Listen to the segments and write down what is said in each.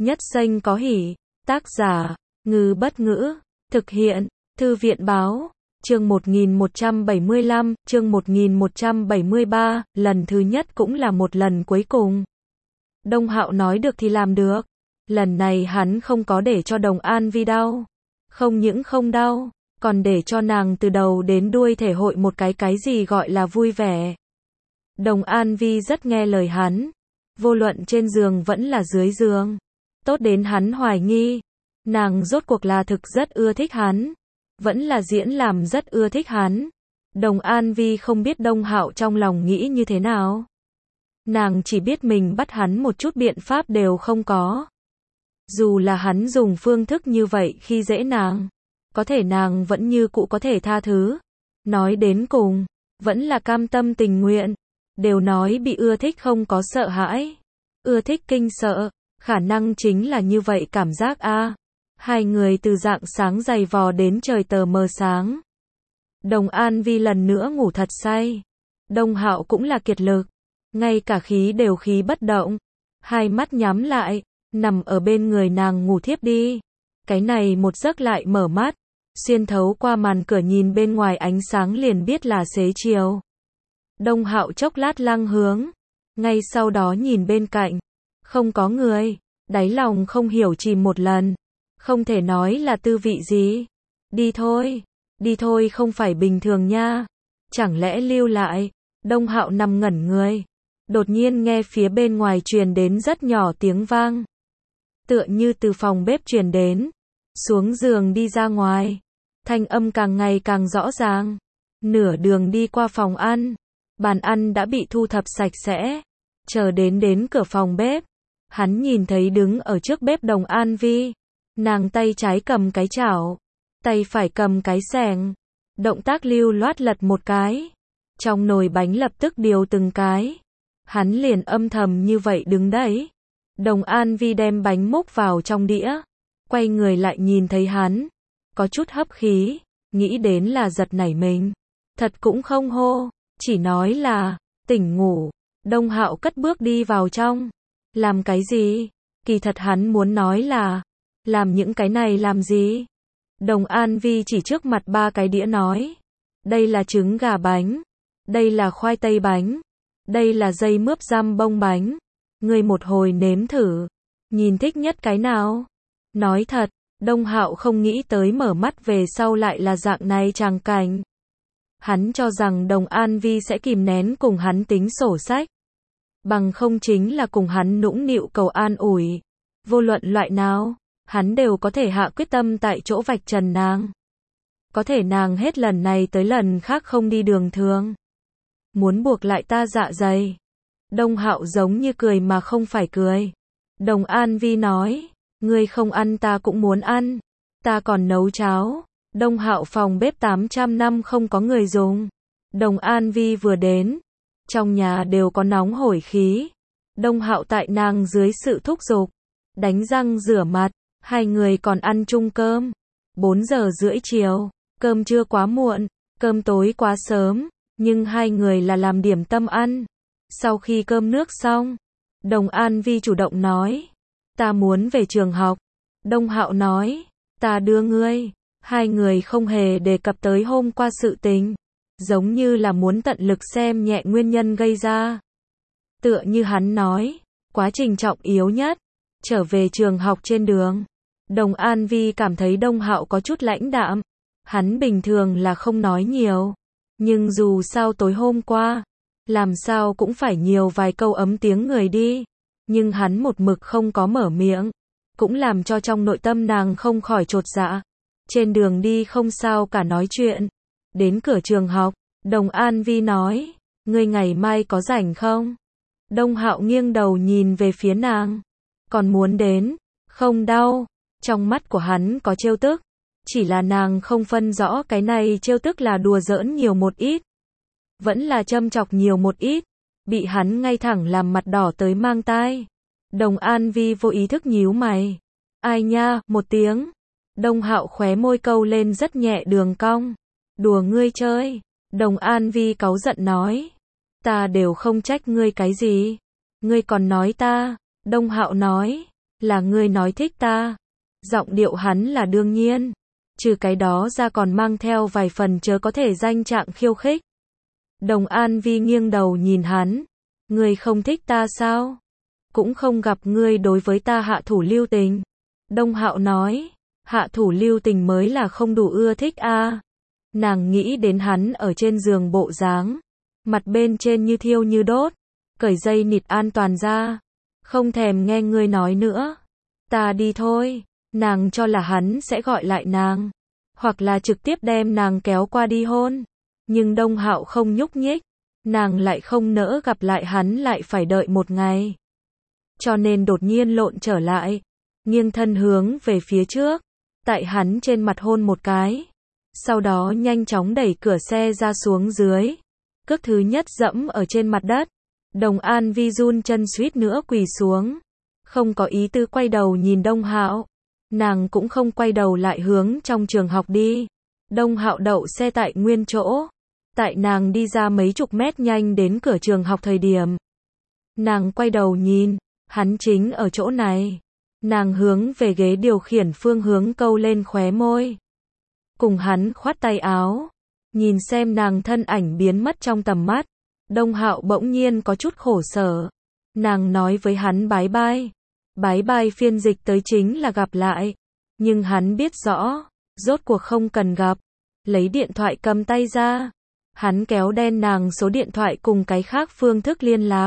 Nhất xanh có hỉ. Tác giả, Ngư Bất Ngữ. Thực hiện, Thư viện Báo. Chương 1175, chương 1173, lần thứ nhất cũng là một lần cuối cùng. Đông Hạo nói được thì làm được. Lần này hắn không có để cho Đồng An Vi đau. Không những không đau, còn để cho nàng từ đầu đến đuôi thể hội một cái gì gọi là vui vẻ. Đồng An Vi rất nghe lời hắn. Vô luận trên giường vẫn là dưới giường. Tốt đến hắn hoài nghi. Nàng rốt cuộc là thực rất ưa thích hắn. Vẫn là diễn làm rất ưa thích hắn. Đồng An Vi không biết Đông Hạo trong lòng nghĩ như thế nào. Nàng chỉ biết mình bắt hắn một chút biện pháp đều không có. Dù là hắn dùng phương thức như vậy khi dễ nàng, có thể nàng vẫn như cũ có thể tha thứ. Nói đến cùng, vẫn là cam tâm tình nguyện. Đều nói bị ưa thích không có sợ hãi. Ưa thích kinh sợ, khả năng chính là như vậy cảm giác a. Hai người từ rạng sáng giày vò đến trời tờ mờ sáng. Đồng An Vi lần nữa ngủ thật say. Đông Hạo cũng là kiệt lực. Ngay cả khí đều khí bất động. Hai mắt nhắm lại, nằm ở bên người nàng ngủ thiếp đi. Cái này một giấc lại mở mắt. Xuyên thấu qua màn cửa nhìn bên ngoài ánh sáng liền biết là xế chiều. Đông Hạo chốc lát lăng hướng. Ngay sau đó nhìn bên cạnh. Không có người. Đáy lòng không hiểu chìm một lần. Không thể nói là tư vị gì. Đi thôi. Đi thôi không phải bình thường nha. Chẳng lẽ lưu lại. Đông Hạo nằm ngẩn người. Đột nhiên nghe phía bên ngoài truyền đến rất nhỏ tiếng vang. Tựa như từ phòng bếp truyền đến. Xuống giường đi ra ngoài. Thanh âm càng ngày càng rõ ràng. Nửa đường đi qua phòng ăn. Bàn ăn đã bị thu thập sạch sẽ. Chờ đến cửa phòng bếp. Hắn nhìn thấy đứng ở trước bếp Đồng An Vi. Nàng tay trái cầm cái chảo. Tay phải cầm cái xẻng. Động tác lưu loát lật một cái. Trong nồi bánh lập tức điều từng cái. Hắn liền âm thầm như vậy đứng đấy. Đồng An Vi đem bánh múc vào trong đĩa. Quay người lại nhìn thấy hắn. Có chút hấp khí. Nghĩ đến là giật nảy mình. Thật cũng không hô. Chỉ nói là, tỉnh ngủ. Đông Hạo cất bước đi vào trong. Làm cái gì? Kỳ thật hắn muốn nói là, làm những cái này làm gì? Đồng An Vi chỉ trước mặt ba cái đĩa nói. Đây là trứng gà bánh. Đây là khoai tây bánh. Đây là dây mướp giam bông bánh. Ngươi một hồi nếm thử. Nhìn thích nhất cái nào? Nói thật, Đông Hạo không nghĩ tới mở mắt về sau lại là dạng này tràng cảnh. Hắn cho rằng Đồng An Vi sẽ kìm nén cùng hắn tính sổ sách. Bằng không chính là cùng hắn nũng nịu cầu an ủi. Vô luận loại nào, hắn đều có thể hạ quyết tâm tại chỗ vạch trần nàng. Có thể nàng hết lần này tới lần khác không đi đường thường. Muốn buộc lại ta dạ dày. Đông Hạo giống như cười mà không phải cười. Đồng An Vi nói, ngươi không ăn ta cũng muốn ăn. Ta còn nấu cháo. Đông Hạo phòng bếp 800 năm không có người dùng. Đồng An Vi vừa đến. Trong nhà đều có nóng hổi khí. Đông Hạo tại nàng dưới sự thúc giục. Đánh răng rửa mặt. Hai người còn ăn chung cơm. 4 giờ rưỡi chiều. Cơm trưa quá muộn. Cơm tối quá sớm. Nhưng hai người là làm điểm tâm ăn. Sau khi cơm nước xong. Đồng An Vi chủ động nói. Ta muốn về trường học. Đông Hạo nói. Ta đưa ngươi. Hai người không hề đề cập tới hôm qua sự tình. Giống như là muốn tận lực xem nhẹ nguyên nhân gây ra. Tựa như hắn nói. Quá trình trọng yếu nhất. Trở về trường học trên đường. Đồng An Vi cảm thấy Đông Hạo có chút lãnh đạm. Hắn bình thường là không nói nhiều. Nhưng dù sao tối hôm qua. Làm sao cũng phải nhiều vài câu ấm tiếng người đi. Nhưng hắn một mực không có mở miệng. Cũng làm cho trong nội tâm nàng không khỏi chột dạ. Trên đường đi không sao cả nói chuyện. Đến cửa trường học, Đồng An Vi nói, ngươi ngày mai có rảnh không? Đông Hạo nghiêng đầu nhìn về phía nàng. Còn muốn đến, không đau. Trong mắt của hắn có trêu tức. Chỉ là nàng không phân rõ cái này trêu tức là đùa giỡn nhiều một ít. Vẫn là châm chọc nhiều một ít. Bị hắn ngay thẳng làm mặt đỏ tới mang tai. Đồng An Vi vô ý thức nhíu mày. Ai nha, một tiếng. Đông Hạo khóe môi câu lên rất nhẹ đường cong. Đùa ngươi chơi. Đồng An Vi cáu giận nói. Ta đều không trách ngươi cái gì. Ngươi còn nói ta. Đông Hạo nói. Là ngươi nói thích ta. Giọng điệu hắn là đương nhiên. Trừ cái đó ra còn mang theo vài phần chớ có thể danh trạng khiêu khích. Đồng An Vi nghiêng đầu nhìn hắn. Ngươi không thích ta sao? Cũng không gặp ngươi đối với ta hạ thủ lưu tình. Đông Hạo nói. Hạ thủ lưu tình mới là không đủ ưa thích a. Nàng nghĩ đến hắn ở trên giường bộ dáng. Mặt bên trên như thiêu như đốt. Cởi dây nịt an toàn ra. Không thèm nghe ngươi nói nữa. Ta đi thôi. Nàng cho là hắn sẽ gọi lại nàng. Hoặc là trực tiếp đem nàng kéo qua đi hôn. Nhưng Đông Hạo không nhúc nhích. Nàng lại không nỡ gặp lại hắn lại phải đợi một ngày. Cho nên đột nhiên lộn trở lại. Nghiêng thân hướng về phía trước. Tại hắn trên mặt hôn một cái. Sau đó nhanh chóng đẩy cửa xe ra xuống dưới. Cước thứ nhất dẫm ở trên mặt đất. Đồng An Vi run chân suýt nữa quỳ xuống. Không có ý tư quay đầu nhìn Đông Hạo. Nàng cũng không quay đầu lại hướng trong trường học đi. Đông Hạo đậu xe tại nguyên chỗ. Tại nàng đi ra mấy chục mét nhanh đến cửa trường học thời điểm. Nàng quay đầu nhìn. Hắn chính ở chỗ này. Nàng hướng về ghế điều khiển phương hướng câu lên khóe môi. Cùng hắn khoát tay áo. Nhìn xem nàng thân ảnh biến mất trong tầm mắt. Đông Hạo bỗng nhiên có chút khổ sở. Nàng nói với hắn bái bai. Bái bai phiên dịch tới chính là gặp lại. Nhưng hắn biết rõ. Rốt cuộc không cần gặp. Lấy điện thoại cầm tay ra. Hắn kéo đen nàng số điện thoại cùng cái khác phương thức liên lạc.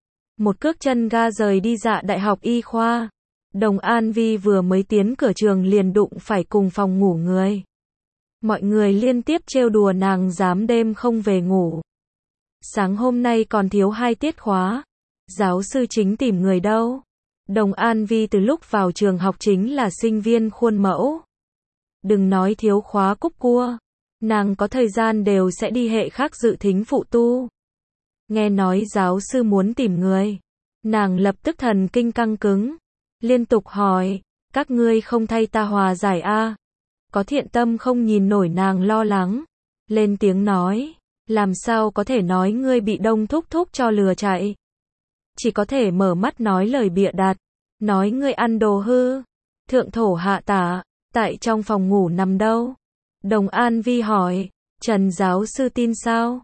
Một cước chân ga rời đi Dạ Đại học Y khoa. Đồng An Vi vừa mới tiến cửa trường liền đụng phải cùng phòng ngủ người. Mọi người liên tiếp trêu đùa nàng dám đêm không về ngủ. Sáng hôm nay còn thiếu 2 tiết khóa. Giáo sư chính tìm người đâu. Đồng An Vi từ lúc vào trường học chính là sinh viên khuôn mẫu. Đừng nói thiếu khóa cúp cua. Nàng có thời gian đều sẽ đi hệ khác dự thính phụ tu. Nghe nói giáo sư muốn tìm người. Nàng lập tức thần kinh căng cứng. Liên tục hỏi. Các ngươi không thay ta hòa giải a? Có thiện tâm không nhìn nổi nàng lo lắng. Lên tiếng nói. Làm sao có thể nói ngươi bị Đông thúc thúc cho lừa chạy. Chỉ có thể mở mắt nói lời bịa đặt. Nói ngươi ăn đồ hư. Thượng thổ hạ tả. Tại trong phòng ngủ nằm đâu? Đồng An Vi hỏi. Trần giáo sư tin sao?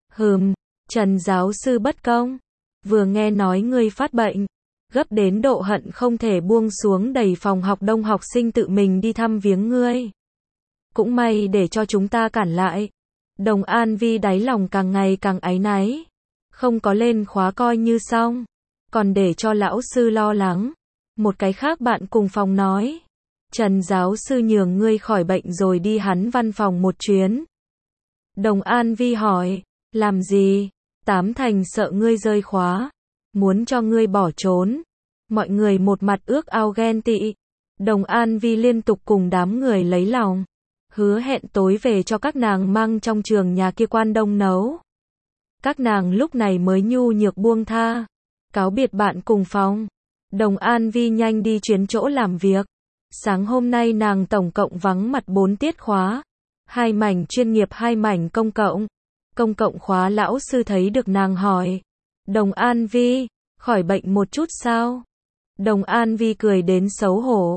Trần giáo sư bất công. Vừa nghe nói ngươi phát bệnh. Gấp đến độ hận không thể buông xuống đẩy phòng học đông học sinh tự mình đi thăm viếng ngươi. Cũng may để cho chúng ta cản lại. Đồng An Vi đáy lòng càng ngày càng áy náy. Không có lên khóa coi như xong. Còn để cho lão sư lo lắng. Một cái khác bạn cùng phòng nói. Trần giáo sư nhường ngươi khỏi bệnh rồi đi hắn văn phòng một chuyến. Đồng An Vi hỏi. Làm gì? Tám thành sợ ngươi rơi khóa. Muốn cho ngươi bỏ trốn. Mọi người một mặt ước ao ghen tị. Đồng An Vi liên tục cùng đám người lấy lòng. Hứa hẹn tối về cho các nàng mang trong trường nhà kia quan đông nấu. Các nàng lúc này mới nhu nhược buông tha. Cáo biệt bạn cùng phòng. Đồng An Vi nhanh đi chuyến chỗ làm việc. Sáng hôm nay nàng tổng cộng vắng mặt 4 tiết khóa. 2 mảnh chuyên nghiệp 2 mảnh công cộng. Công cộng khóa lão sư thấy được nàng hỏi. Đồng An Vi, khỏi bệnh một chút sao? Đồng An Vi cười đến xấu hổ.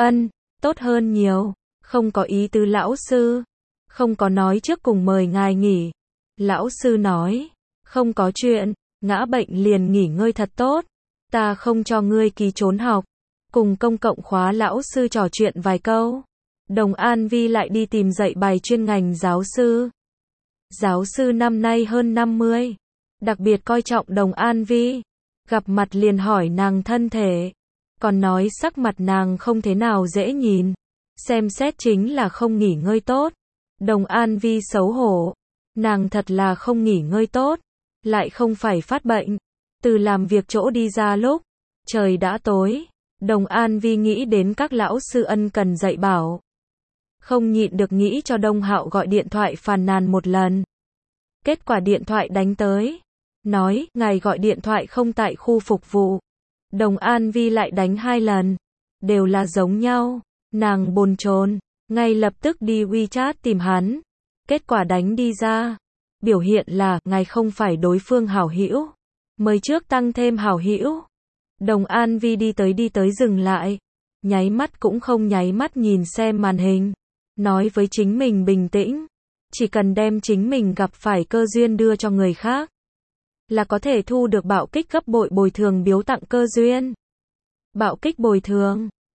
Tốt hơn nhiều. Không có ý tứ lão sư. Không có nói trước cùng mời ngài nghỉ. Lão sư nói. Không có chuyện. Ngã bệnh liền nghỉ ngơi thật tốt. Ta không cho ngươi ký trốn học. Cùng công cộng khóa lão sư trò chuyện vài câu. Đồng An Vi lại đi tìm dạy bài chuyên ngành giáo sư. Giáo sư năm nay hơn 50. Đặc biệt coi trọng Đồng An Vi. Gặp mặt liền hỏi nàng thân thể. Còn nói sắc mặt nàng không thế nào dễ nhìn. Xem xét chính là không nghỉ ngơi tốt. Đồng An Vi xấu hổ. Nàng thật là không nghỉ ngơi tốt. Lại không phải phát bệnh. Từ làm việc chỗ đi ra lúc. Trời đã tối. Đồng An Vi nghĩ đến các lão sư ân cần dạy bảo. Không nhịn được nghĩ cho Đông Hạo gọi điện thoại phàn nàn một lần. Kết quả điện thoại đánh tới. Nói, ngài gọi điện thoại không tại khu phục vụ. Đồng An Vi lại đánh 2 lần. Đều là giống nhau. Nàng bồn chồn, ngay lập tức đi WeChat tìm hắn. Kết quả đánh đi ra. Biểu hiện là, ngài không phải đối phương hảo hữu. Mới trước tăng thêm hảo hữu. Đồng An Vi đi tới dừng lại. Nháy mắt cũng không nháy mắt nhìn xem màn hình. Nói với chính mình bình tĩnh. Chỉ cần đem chính mình gặp phải cơ duyên đưa cho người khác. Là có thể thu được bạo kích gấp bội bồi thường biếu tặng cơ duyên. Bạo kích bồi thường.